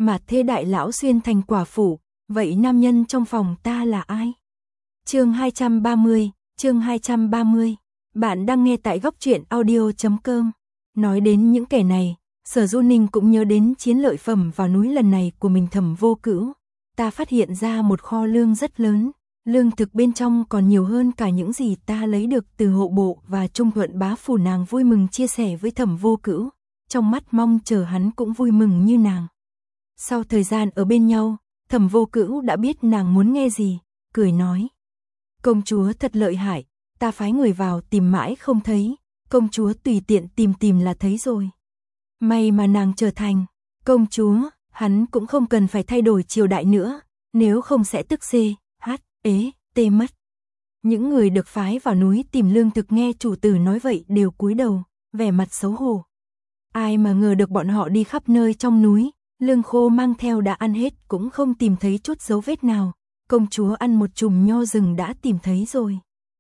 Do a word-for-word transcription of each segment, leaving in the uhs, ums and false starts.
Mà thế đại lão xuyên thành quả phụ, vậy nam nhân trong phòng ta là ai? Chương hai trăm ba mươi, chương hai trăm ba mươi. Bạn đang nghe tại góc truyện audio chấm com. Nói đến những kẻ này, Sở Du Ninh cũng nhớ đến chiến lợi phẩm vào núi lần này của mình Thẩm Vô Cữu. Ta phát hiện ra một kho lương rất lớn, lương thực bên trong còn nhiều hơn cả những gì ta lấy được từ hộ bộ và Trung Thuận bá phủ. Nàng vui mừng chia sẻ với Thẩm Vô Cữu, trong mắt mong chờ hắn cũng vui mừng như nàng. Sau thời gian ở bên nhau, Thẩm Vô Cữu đã biết nàng muốn nghe gì, cười nói: công chúa thật lợi hại, ta phái người vào tìm mãi không thấy, công chúa tùy tiện tìm tìm là thấy rồi. May mà nàng trở thành công chúa, hắn cũng không cần phải thay đổi triều đại nữa, nếu không sẽ tức xê, hát, ế, tê mất. Những người được phái vào núi tìm lương thực nghe chủ tử nói vậy đều cúi đầu, vẻ mặt xấu hổ. Ai mà ngờ được bọn họ đi khắp nơi trong núi, lương khô mang theo đã ăn hết cũng không tìm thấy chút dấu vết nào. Công chúa ăn một chùm nho rừng đã tìm thấy rồi.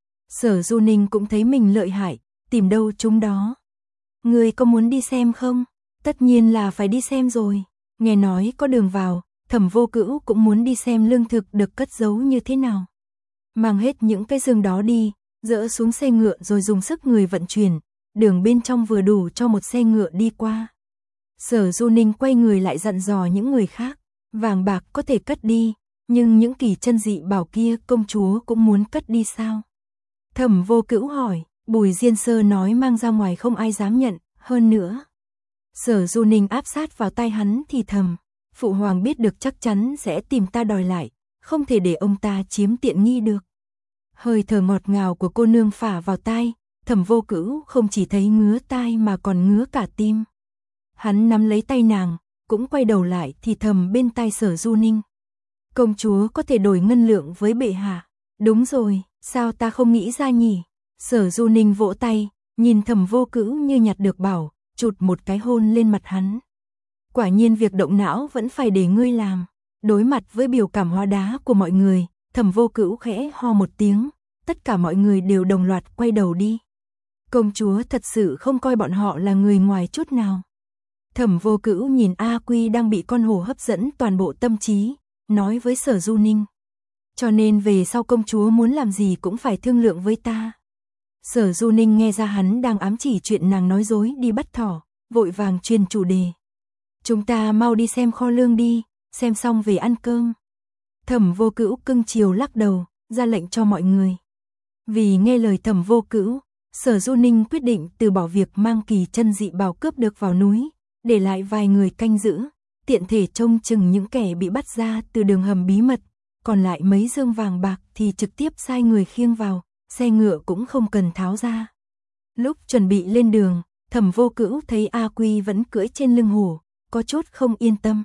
Sở Du Ninh cũng thấy mình lợi hại, tìm đâu chúng đó. Người có muốn đi xem không? Tất nhiên là phải đi xem rồi. Nghe nói có đường vào, Thẩm Vô Cữu cũng muốn đi xem lương thực được cất giấu như thế nào. Mang hết những cái rừng đó đi, dỡ xuống xe ngựa rồi dùng sức người vận chuyển, đường bên trong vừa đủ cho một xe ngựa đi qua. Sở Du Ninh quay người lại dặn dò những người khác, vàng bạc có thể cất đi, nhưng những kỳ chân dị bảo kia công chúa cũng muốn cất đi sao? Thẩm Vô Cữu hỏi. Bùi Diên Sơ nói mang ra ngoài không ai dám nhận, hơn nữa. Sở Du Ninh áp sát vào tai hắn thì thầm, phụ hoàng biết được chắc chắn sẽ tìm ta đòi lại, không thể để ông ta chiếm tiện nghi được. Hơi thở ngọt ngào của cô nương phả vào tai, Thẩm Vô Cữu không chỉ thấy ngứa tai mà còn ngứa cả tim. Hắn nắm lấy tay nàng, cũng quay đầu lại thì thầm bên tai Sở Du Ninh. Công chúa có thể đổi ngân lượng với bệ hạ. Đúng rồi, sao ta không nghĩ ra nhỉ? Sở Du Ninh vỗ tay, nhìn Thẩm Vô Cữu như nhặt được bảo, chụt một cái hôn lên mặt hắn. Quả nhiên việc động não vẫn phải để ngươi làm. Đối mặt với biểu cảm hóa đá của mọi người, Thẩm Vô Cữu khẽ ho một tiếng, tất cả mọi người đều đồng loạt quay đầu đi. Công chúa thật sự không coi bọn họ là người ngoài chút nào. Thẩm Vô Cữu nhìn A Quy đang bị con hổ hấp dẫn toàn bộ tâm trí, nói với Sở Du Ninh. Cho nên về sau công chúa muốn làm gì cũng phải thương lượng với ta. Sở Du Ninh nghe ra hắn đang ám chỉ chuyện nàng nói dối đi bắt thỏ, vội vàng truyền chủ đề. Chúng ta mau đi xem kho lương đi, xem xong về ăn cơm. Thẩm Vô Cữu cưng chiều lắc đầu, ra lệnh cho mọi người. Vì nghe lời Thẩm Vô Cữu, Sở Du Ninh quyết định từ bỏ việc mang kỳ chân dị bảo cướp được vào núi, để lại vài người canh giữ, tiện thể trông chừng những kẻ bị bắt ra từ đường hầm bí mật, còn lại mấy dương vàng bạc thì trực tiếp sai người khiêng vào, xe ngựa cũng không cần tháo ra. Lúc chuẩn bị lên đường, Thẩm Vô Cữu thấy A Quy vẫn cưỡi trên lưng hổ, có chút không yên tâm.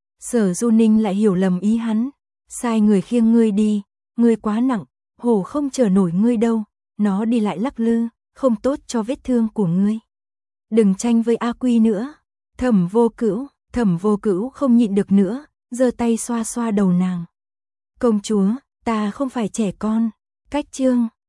Sở Du Ninh lại hiểu lầm ý hắn, sai người khiêng ngươi đi, ngươi quá nặng, hổ không chở nổi ngươi đâu, nó đi lại lắc lư, không tốt cho vết thương của ngươi. Đừng tranh với A Quy nữa. Thẩm Vô Cữu, Thẩm Vô Cữu không nhịn được nữa, giơ tay xoa xoa đầu nàng. Công chúa, ta không phải trẻ con. Cách chương